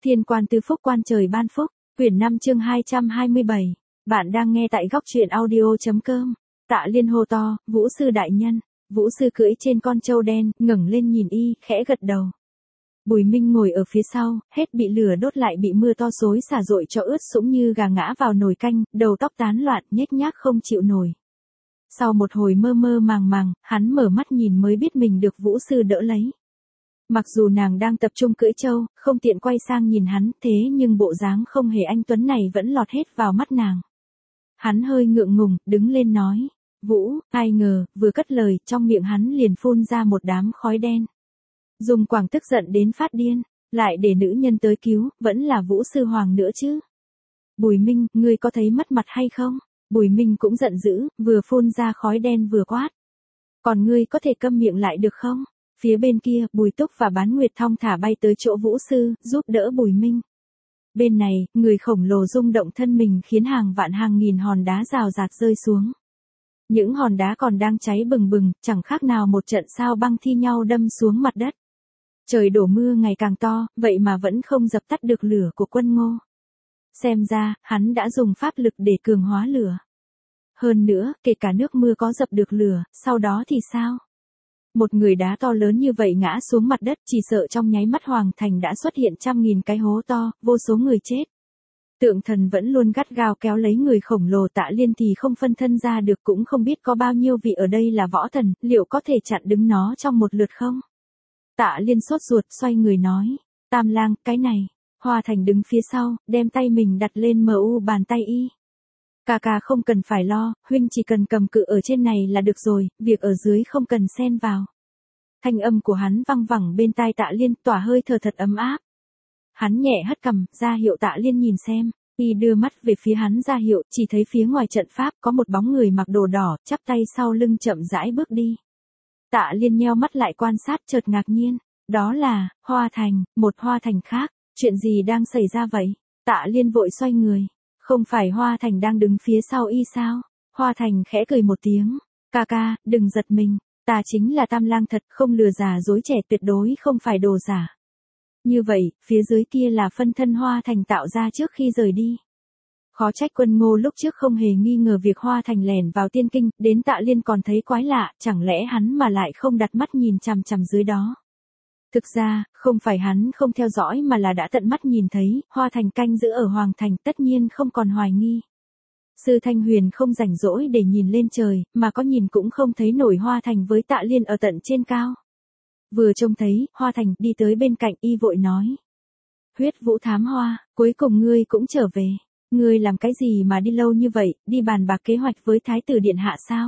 Thiên quan tứ phúc quan trời ban phúc, quyển 5 chương 227. Bạn đang nghe tại góc truyện audio.com. Tạ Liên hô to, Vũ sư đại nhân. Vũ sư cưỡi trên con trâu đen, ngẩng lên nhìn y, khẽ gật đầu. Bùi Minh ngồi ở phía sau, hết bị lửa đốt lại bị mưa to xối xả rội cho ướt sũng như gà ngã vào nồi canh, đầu tóc tán loạn, nhếch nhác không chịu nổi. Sau một hồi mơ mơ màng màng, hắn mở mắt nhìn mới biết mình được Vũ sư đỡ lấy. Mặc dù nàng đang tập trung cưỡi trâu, không tiện quay sang nhìn hắn, thế nhưng bộ dáng không hề anh tuấn này vẫn lọt hết vào mắt nàng. Hắn hơi ngượng ngùng, đứng lên nói, Vũ, ai ngờ, vừa cất lời, trong miệng hắn liền phun ra một đám khói đen. Dung Quảng tức giận đến phát điên, lại để nữ nhân tới cứu, vẫn là Vũ sư hoàng nữa chứ. Bùi Minh, ngươi có thấy mất mặt hay không? Bùi Minh cũng giận dữ, vừa phun ra khói đen vừa quát. Còn ngươi có thể câm miệng lại được không? Phía bên kia, Bùi Túc và Bán Nguyệt thong thả bay tới chỗ Vũ sư, giúp đỡ Bùi Minh. Bên này, người khổng lồ rung động thân mình khiến hàng vạn hàng nghìn hòn đá rào rạt rơi xuống. Những hòn đá còn đang cháy bừng bừng, chẳng khác nào một trận sao băng thi nhau đâm xuống mặt đất. Trời đổ mưa ngày càng to, vậy mà vẫn không dập tắt được lửa của Quân Ngô. Xem ra, hắn đã dùng pháp lực để cường hóa lửa. Hơn nữa, kể cả nước mưa có dập được lửa, sau đó thì sao? Một người đá to lớn như vậy ngã xuống mặt đất, chỉ sợ trong nháy mắt Hoàng Thành đã xuất hiện trăm nghìn cái hố to, vô số người chết. Tượng thần vẫn luôn gắt gao kéo lấy người khổng lồ Tạ Liên thì không phân thân ra được, cũng không biết có bao nhiêu vị ở đây là võ thần, liệu có thể chặn đứng nó trong một lượt không? Tạ Liên sốt ruột xoay người nói, Tam Lang, cái này. Hoa Thành đứng phía sau, đem tay mình đặt lên bàn tay y. Ca ca không cần phải lo, huynh chỉ cần cầm cự ở trên này là được rồi, việc ở dưới không cần xen vào. Thanh âm của hắn văng vẳng bên tai Tạ Liên, tỏa hơi thở thật ấm áp. Hắn nhẹ hất cằm, ra hiệu Tạ Liên nhìn xem. Y đưa mắt về phía hắn ra hiệu, chỉ thấy phía ngoài trận pháp có một bóng người mặc đồ đỏ, chắp tay sau lưng chậm rãi bước đi. Tạ Liên nheo mắt lại quan sát, chợt ngạc nhiên. Đó là Hoa Thành, một Hoa Thành khác. Chuyện gì đang xảy ra vậy? Tạ Liên vội xoay người. Không phải Hoa Thành đang đứng phía sau y sao? Hoa Thành khẽ cười một tiếng. Ca ca, đừng giật mình. Ta chính là Tam Lang thật, không lừa già dối trẻ, tuyệt đối không phải đồ giả. Như vậy, phía dưới kia là phân thân Hoa Thành tạo ra trước khi rời đi. Khó trách Quân Ngô lúc trước không hề nghi ngờ việc Hoa Thành lẻn vào tiên kinh, đến Tạ Liên còn thấy quái lạ, chẳng lẽ hắn mà lại không đặt mắt nhìn chằm chằm dưới đó. Thực ra, không phải hắn không theo dõi mà là đã tận mắt nhìn thấy, Hoa Thành canh giữ ở Hoàng Thành, tất nhiên không còn hoài nghi. Sư Thanh Huyền không rảnh rỗi để nhìn lên trời, mà có nhìn cũng không thấy nổi Hoa Thành với Tạ Liên ở tận trên cao. Vừa trông thấy, Hoa Thành đi tới bên cạnh y vội nói. Huyết Vũ Thám Hoa, cuối cùng ngươi cũng trở về. Ngươi làm cái gì mà đi lâu như vậy, đi bàn bạc kế hoạch với Thái tử Điện Hạ sao?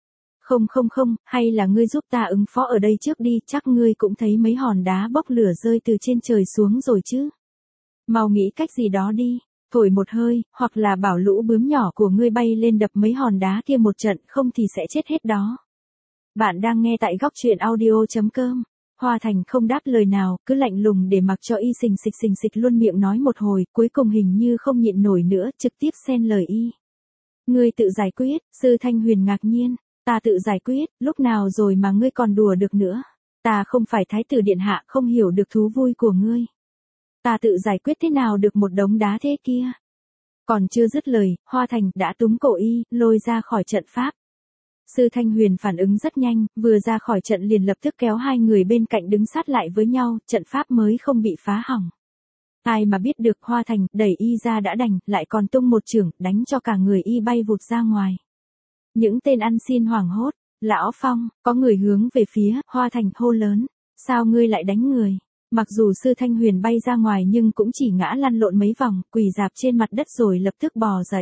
Không, hay là ngươi giúp ta ứng phó ở đây trước đi, chắc ngươi cũng thấy mấy hòn đá bốc lửa rơi từ trên trời xuống rồi chứ. Mau nghĩ cách gì đó đi, thổi một hơi, hoặc là bảo lũ bướm nhỏ của ngươi bay lên đập mấy hòn đá kia một trận, không thì sẽ chết hết đó. Bạn đang nghe tại góc truyện audio.com. Hoa Thành không đáp lời nào, cứ lạnh lùng để mặc cho y xình xịch luôn miệng nói một hồi, cuối cùng hình như không nhịn nổi nữa, trực tiếp xen lời y. Ngươi tự giải quyết, Sư Thanh Huyền ngạc nhiên. Ta tự giải quyết, lúc nào rồi mà ngươi còn đùa được nữa. Ta không phải Thái tử Điện Hạ, không hiểu được thú vui của ngươi. Ta tự giải quyết thế nào được một đống đá thế kia. Còn chưa dứt lời, Hoa Thành đã túm cổ y, lôi ra khỏi trận pháp. Sư Thanh Huyền phản ứng rất nhanh, vừa ra khỏi trận liền lập tức kéo hai người bên cạnh đứng sát lại với nhau, trận pháp mới không bị phá hỏng. Ai mà biết được Hoa Thành đẩy y ra đã đành, lại còn tung một chưởng, đánh cho cả người y bay vụt ra ngoài. Những tên ăn xin hoảng hốt, Lão Phong, có người hướng về phía Hoa Thành hô lớn, sao ngươi lại đánh người? Mặc dù Sư Thanh Huyền bay ra ngoài nhưng cũng chỉ ngã lăn lộn mấy vòng, quỳ rạp trên mặt đất rồi lập tức bò dậy.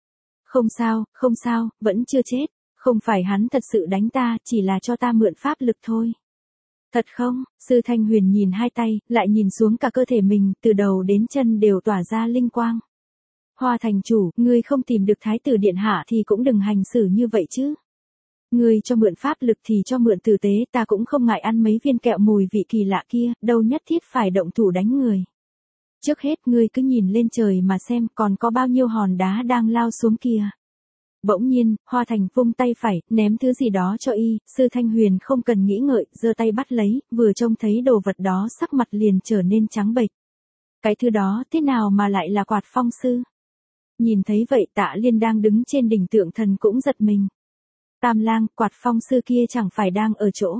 Không sao, vẫn chưa chết, không phải hắn thật sự đánh ta, chỉ là cho ta mượn pháp lực thôi. Thật không? Sư Thanh Huyền nhìn hai tay, lại nhìn xuống cả cơ thể mình, từ đầu đến chân đều tỏa ra linh quang. Hoa Thành chủ, ngươi không tìm được Thái tử Điện Hạ thì cũng đừng hành xử như vậy chứ. Ngươi cho mượn pháp lực thì cho mượn tử tế, ta cũng không ngại ăn mấy viên kẹo mùi vị kỳ lạ kia, đâu nhất thiết phải động thủ đánh người. Trước hết ngươi cứ nhìn lên trời mà xem còn có bao nhiêu hòn đá đang lao xuống kìa. Bỗng nhiên, Hoa Thành vung tay phải, ném thứ gì đó cho y, Sư Thanh Huyền không cần nghĩ ngợi, giơ tay bắt lấy, vừa trông thấy đồ vật đó sắc mặt liền trở nên trắng bệch. Cái thứ đó thế nào mà lại là quạt phong sư? Nhìn thấy vậy Tạ Liên đang đứng trên đỉnh tượng thần cũng giật mình. Tam lang, quạt phong sư kia chẳng phải đang ở chỗ.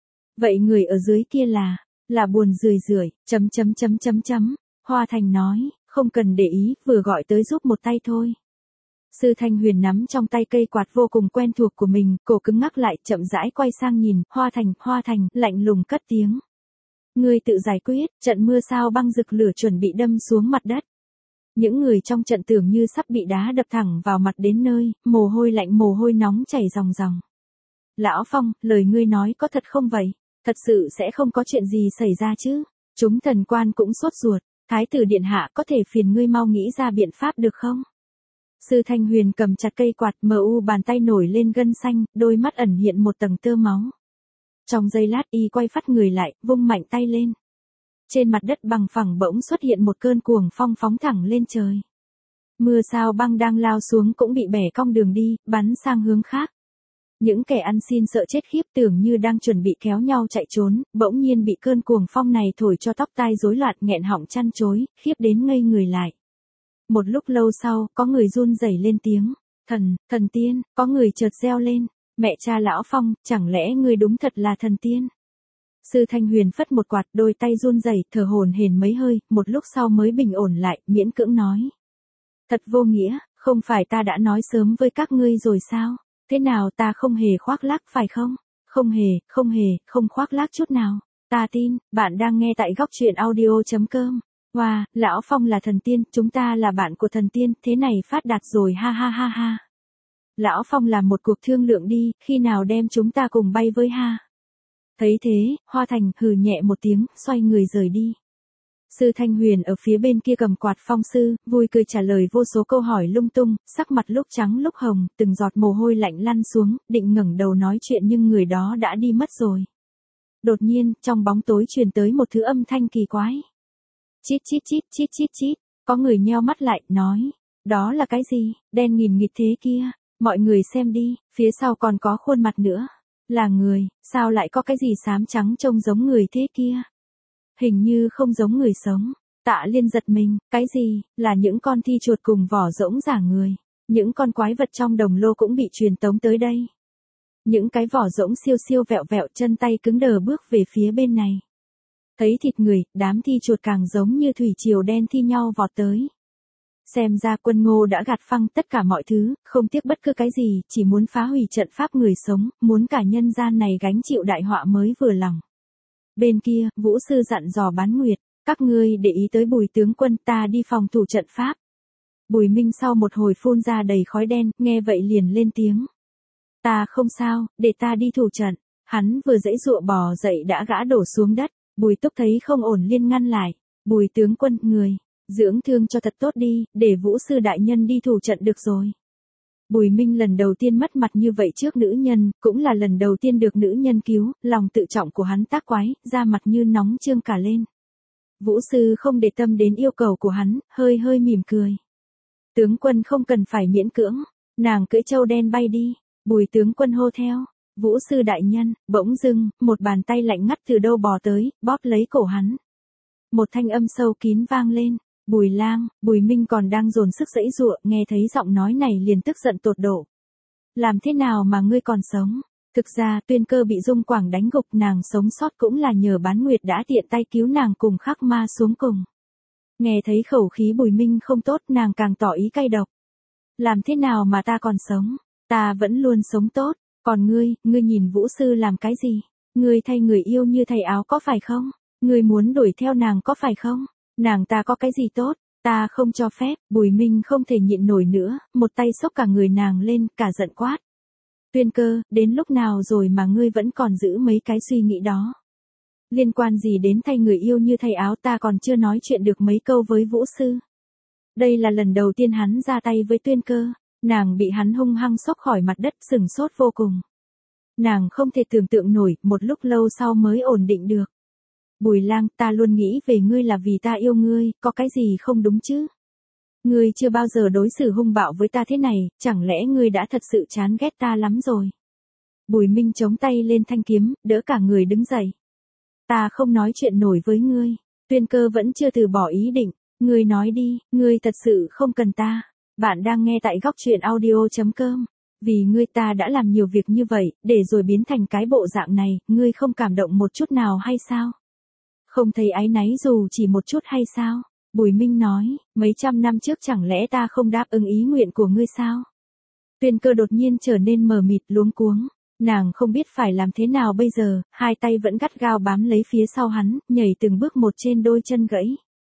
Vậy người ở dưới kia là buồn rười rượi, chấm. Hoa Thành nói, không cần để ý, vừa gọi tới giúp một tay thôi. Sư Thanh Huyền nắm trong tay cây quạt vô cùng quen thuộc của mình, cổ cứng ngắc lại, chậm rãi quay sang nhìn, Hoa Thành, lạnh lùng cất tiếng. Ngươi tự giải quyết, trận mưa sao băng rực lửa chuẩn bị đâm xuống mặt đất. Những người trong trận tưởng như sắp bị đá đập thẳng vào mặt đến nơi, mồ hôi lạnh mồ hôi nóng chảy ròng ròng. Lão Phong, lời ngươi nói có thật không vậy? Thật sự sẽ không có chuyện gì xảy ra chứ? Chúng thần quan cũng sốt ruột, Thái tử điện hạ có thể phiền ngươi mau nghĩ ra biện pháp được không? Sư Thanh Huyền cầm chặt cây quạt, bàn tay nổi lên gân xanh, đôi mắt ẩn hiện một tầng tơ máu. Trong giây lát y quay phắt người lại, vung mạnh tay lên. Trên mặt đất bằng phẳng bỗng xuất hiện một cơn cuồng phong phóng thẳng lên trời. Mưa sao băng đang lao xuống cũng bị bẻ cong đường đi, bắn sang hướng khác. Những kẻ ăn xin sợ chết khiếp tưởng như đang chuẩn bị kéo nhau chạy trốn, bỗng nhiên bị cơn cuồng phong này thổi cho tóc tai rối loạn nghẹn họng chăn chối, khiếp đến ngây người lại. Một lúc lâu sau, có người run rẩy lên tiếng. Thần tiên, có người chợt reo lên. Mẹ cha Lão Phong, chẳng lẽ ngươi đúng thật là thần tiên? Sư Thanh Huyền phất một quạt, đôi tay run rẩy, thở hổn hển mấy hơi, một lúc sau mới bình ổn lại, miễn cưỡng nói. Thật vô nghĩa, không phải ta đã nói sớm với các ngươi rồi sao? Thế nào ta không hề khoác lác phải không? Không hề, không khoác lác chút nào. Ta tin, bạn đang nghe tại góc truyện audio.com. Wow, Lão Phong là thần tiên, chúng ta là bạn của thần tiên, thế này phát đạt rồi ha. Lão Phong làm một cuộc thương lượng đi, khi nào đem chúng ta cùng bay với ha. Thấy thế, Hoa Thành hừ nhẹ một tiếng, xoay người rời đi. Sư Thanh Huyền ở phía bên kia cầm quạt phong sư, vui cười trả lời vô số câu hỏi lung tung, sắc mặt lúc trắng lúc hồng, từng giọt mồ hôi lạnh lăn xuống, định ngẩng đầu nói chuyện nhưng người đó đã đi mất rồi. Đột nhiên, trong bóng tối truyền tới một thứ âm thanh kỳ quái. Chít, có người nheo mắt lại, nói, đó là cái gì, đen nghìn nghịt thế kia, mọi người xem đi, phía sau còn có khuôn mặt nữa, là người, sao lại có cái gì xám trắng trông giống người thế kia, hình như không giống người sống. Tạ Liên giật mình, cái gì, là những con thi chuột cùng vỏ rỗng giả người, những con quái vật trong đồng lô cũng bị truyền tống tới đây. Những cái vỏ rỗng siêu vẹo vẹo, chân tay cứng đờ bước về phía bên này. Thấy thịt người, đám thi chuột càng giống như thủy triều đen thi nhau vọt tới. Xem ra Quân Ngô đã gạt phăng tất cả mọi thứ, không tiếc bất cứ cái gì, chỉ muốn phá hủy trận pháp người sống, muốn cả nhân gian này gánh chịu đại họa mới vừa lòng. Bên kia, Vũ Sư dặn dò Bán Nguyệt, các ngươi để ý tới Bùi tướng quân, ta đi phòng thủ trận pháp. Bùi Minh sau một hồi phun ra đầy khói đen, nghe vậy liền lên tiếng. Ta không sao, để ta đi thủ trận. Hắn vừa giãy giụa bò dậy đã gã đổ xuống đất. Bùi Túc thấy không ổn liền ngăn lại. Bùi tướng quân, người, dưỡng thương cho thật tốt đi, để Vũ Sư đại nhân đi thủ trận được rồi. Bùi Minh lần đầu tiên mất mặt như vậy trước nữ nhân, cũng là lần đầu tiên được nữ nhân cứu, lòng tự trọng của hắn tác quái, da mặt như nóng trương cả lên. Vũ Sư không để tâm đến yêu cầu của hắn, hơi mỉm cười. Tướng quân không cần phải miễn cưỡng, nàng cưỡi trâu đen bay đi. Bùi tướng quân hô theo. Vũ Sư đại nhân, bỗng dưng, một bàn tay lạnh ngắt từ đâu bò tới, bóp lấy cổ hắn. Một thanh âm sâu kín vang lên. Bùi Lang, Bùi Minh còn đang dồn sức giãy giụa, nghe thấy giọng nói này liền tức giận tột độ. Làm thế nào mà ngươi còn sống? Thực ra, Tuyên Cơ bị Dung Quảng đánh gục, nàng sống sót cũng là nhờ Bán Nguyệt đã tiện tay cứu nàng cùng Khắc Ma xuống cùng. Nghe thấy khẩu khí Bùi Minh không tốt, nàng càng tỏ ý cay độc. Làm thế nào mà ta còn sống? Ta vẫn luôn sống tốt. Còn ngươi nhìn Vũ Sư làm cái gì? Ngươi thay người yêu như thay áo có phải không? Ngươi muốn đuổi theo nàng có phải không? Nàng ta có cái gì tốt? Ta không cho phép. Bùi Minh không thể nhịn nổi nữa, một tay xốc cả người nàng lên, cả giận quát. Tuyên Cơ, đến lúc nào rồi mà ngươi vẫn còn giữ mấy cái suy nghĩ đó? Liên quan gì đến thay người yêu như thay áo, ta còn chưa nói chuyện được mấy câu với Vũ Sư. Đây là lần đầu tiên hắn ra tay với Tuyên Cơ. Nàng bị hắn hung hăng xốc khỏi mặt đất, sửng sốt vô cùng. Nàng không thể tưởng tượng nổi, một lúc lâu sau mới ổn định được. Bùi Lang, ta luôn nghĩ về ngươi là vì ta yêu ngươi, có cái gì không đúng chứ? Ngươi chưa bao giờ đối xử hung bạo với ta thế này, chẳng lẽ ngươi đã thật sự chán ghét ta lắm rồi? Bùi Minh chống tay lên thanh kiếm, đỡ cả người đứng dậy. Ta không nói chuyện nổi với ngươi. Tuyên Cơ vẫn chưa từ bỏ ý định, ngươi nói đi, ngươi thật sự không cần ta. Bạn đang nghe tại góc truyện audio.com. Vì ngươi ta đã làm nhiều việc như vậy, để rồi biến thành cái bộ dạng này, ngươi không cảm động một chút nào hay sao? Không thấy áy náy dù chỉ một chút hay sao? Bùi Minh nói, mấy trăm năm trước chẳng lẽ ta không đáp ứng ý nguyện của ngươi sao? Tuyên Cơ đột nhiên trở nên mờ mịt luống cuống. Nàng không biết phải làm thế nào bây giờ, hai tay vẫn gắt gao bám lấy phía sau hắn, nhảy từng bước một trên đôi chân gãy.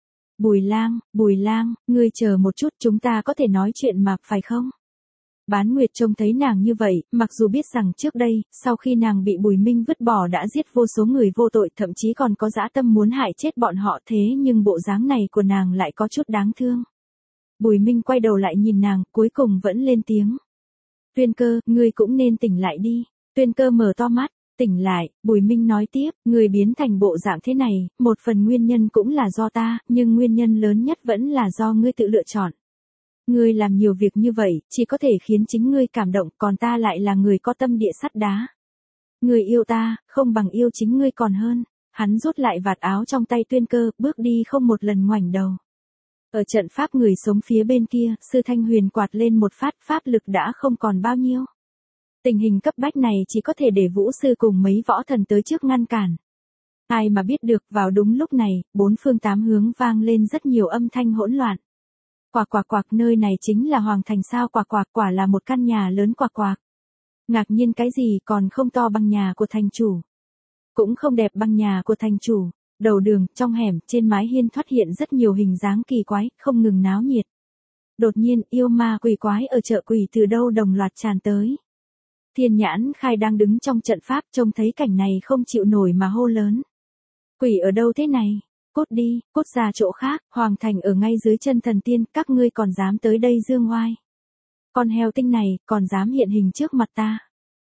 Bùi lang, ngươi chờ một chút, chúng ta có thể nói chuyện mà, phải không? Bán Nguyệt trông thấy nàng như vậy, mặc dù biết rằng trước đây, sau khi nàng bị Bùi Minh vứt bỏ đã giết vô số người vô tội, thậm chí còn có dã tâm muốn hại chết bọn họ, thế nhưng bộ dáng này của nàng lại có chút đáng thương. Bùi Minh quay đầu lại nhìn nàng, cuối cùng vẫn lên tiếng. Tuyên Cơ, ngươi cũng nên tỉnh lại đi. Tuyên Cơ mở to mắt, tỉnh lại, Bùi Minh nói tiếp, ngươi biến thành bộ dạng thế này, một phần nguyên nhân cũng là do ta, nhưng nguyên nhân lớn nhất vẫn là do ngươi tự lựa chọn. Ngươi làm nhiều việc như vậy, chỉ có thể khiến chính ngươi cảm động, còn ta lại là người có tâm địa sắt đá. Ngươi yêu ta, không bằng yêu chính ngươi còn hơn. Hắn rút lại vạt áo trong tay Tuyên Cơ, bước đi không một lần ngoảnh đầu. Ở trận pháp người sống phía bên kia, Sư Thanh Huyền quạt lên một phát, pháp lực đã không còn bao nhiêu. Tình hình cấp bách này chỉ có thể để Vũ Sư cùng mấy võ thần tới trước ngăn cản. Ai mà biết được, vào đúng lúc này, bốn phương tám hướng vang lên rất nhiều âm thanh hỗn loạn. Quạc, nơi này chính là Hoàng Thành sao? Quả là một căn nhà lớn. Quạc. Ngạc nhiên cái gì, còn không to bằng nhà của thành chủ. Cũng không đẹp bằng nhà của thành chủ. Đầu đường, trong hẻm, trên mái hiên thoát hiện rất nhiều hình dáng kỳ quái, không ngừng náo nhiệt. Đột nhiên, yêu ma quỷ quái ở chợ quỷ từ đâu đồng loạt tràn tới. Thiên Nhãn Khai đang đứng trong trận pháp, trông thấy cảnh này không chịu nổi mà hô lớn. Quỷ ở đâu thế này? Cút đi, cút ra chỗ khác, Hoàng Thành ở ngay dưới chân thần tiên, các ngươi còn dám tới đây dương oai. Con heo tinh này, còn dám hiện hình trước mặt ta.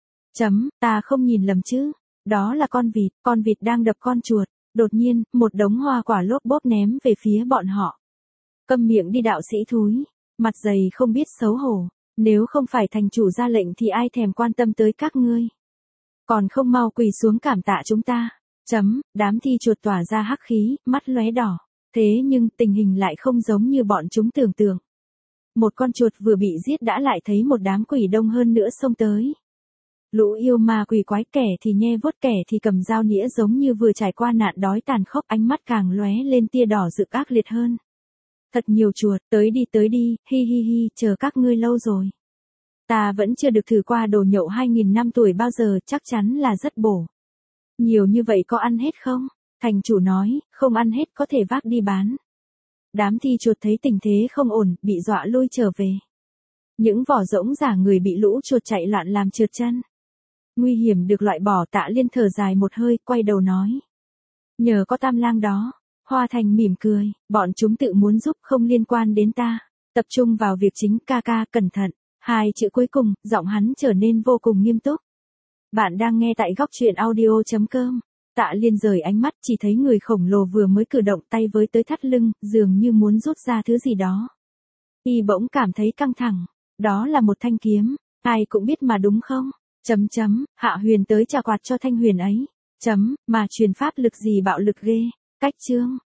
Ta không nhìn lầm chứ, đó là con vịt đang đập con chuột. Đột nhiên, một đống hoa quả lốp bốp ném về phía bọn họ. Câm miệng đi đạo sĩ thúi, mặt dày không biết xấu hổ, nếu không phải thành chủ ra lệnh thì ai thèm quan tâm tới các ngươi. Còn không mau quỳ xuống cảm tạ chúng ta. Đám thi chuột tỏa ra hắc khí, mắt lóe đỏ. Thế nhưng tình hình lại không giống như bọn chúng tưởng tượng. Một con chuột vừa bị giết đã lại thấy một đám quỷ đông hơn nữa xông tới. Lũ yêu ma quỷ quái, kẻ thì nhe vuốt, kẻ thì cầm dao nĩa, giống như vừa trải qua nạn đói tàn khốc, ánh mắt càng lóe lên tia đỏ rực ác liệt hơn. Thật nhiều chuột, tới đi, hi, chờ các ngươi lâu rồi. Ta vẫn chưa được thử qua đồ nhậu 2000 năm tuổi bao giờ, chắc chắn là rất bổ. Nhiều như vậy có ăn hết không? Thành chủ nói, không ăn hết có thể vác đi bán. Đám thi chuột thấy tình thế không ổn, bị dọa lui trở về. Những vỏ rỗng giả người bị lũ chuột chạy loạn làm trượt chân. Nguy hiểm được loại bỏ. Tạ Liên thở dài một hơi, quay đầu nói. Nhờ có Tam Lang đó. Hoa Thành mỉm cười, bọn chúng tự muốn giúp, không liên quan đến ta. Tập trung vào việc chính, ca, cẩn thận. Hai chữ cuối cùng, giọng hắn trở nên vô cùng nghiêm túc. Bạn đang nghe tại góc truyện audio.com. Tạ Liên rời ánh mắt, chỉ thấy người khổng lồ vừa mới cử động tay với tới thắt lưng, dường như muốn rút ra thứ gì đó. Y bỗng cảm thấy căng thẳng. Đó là một thanh kiếm, ai cũng biết mà đúng không? Hạ Huyền tới trà quạt cho Thanh Huyền ấy. Mà truyền pháp lực gì bạo lực ghê. Cách chương.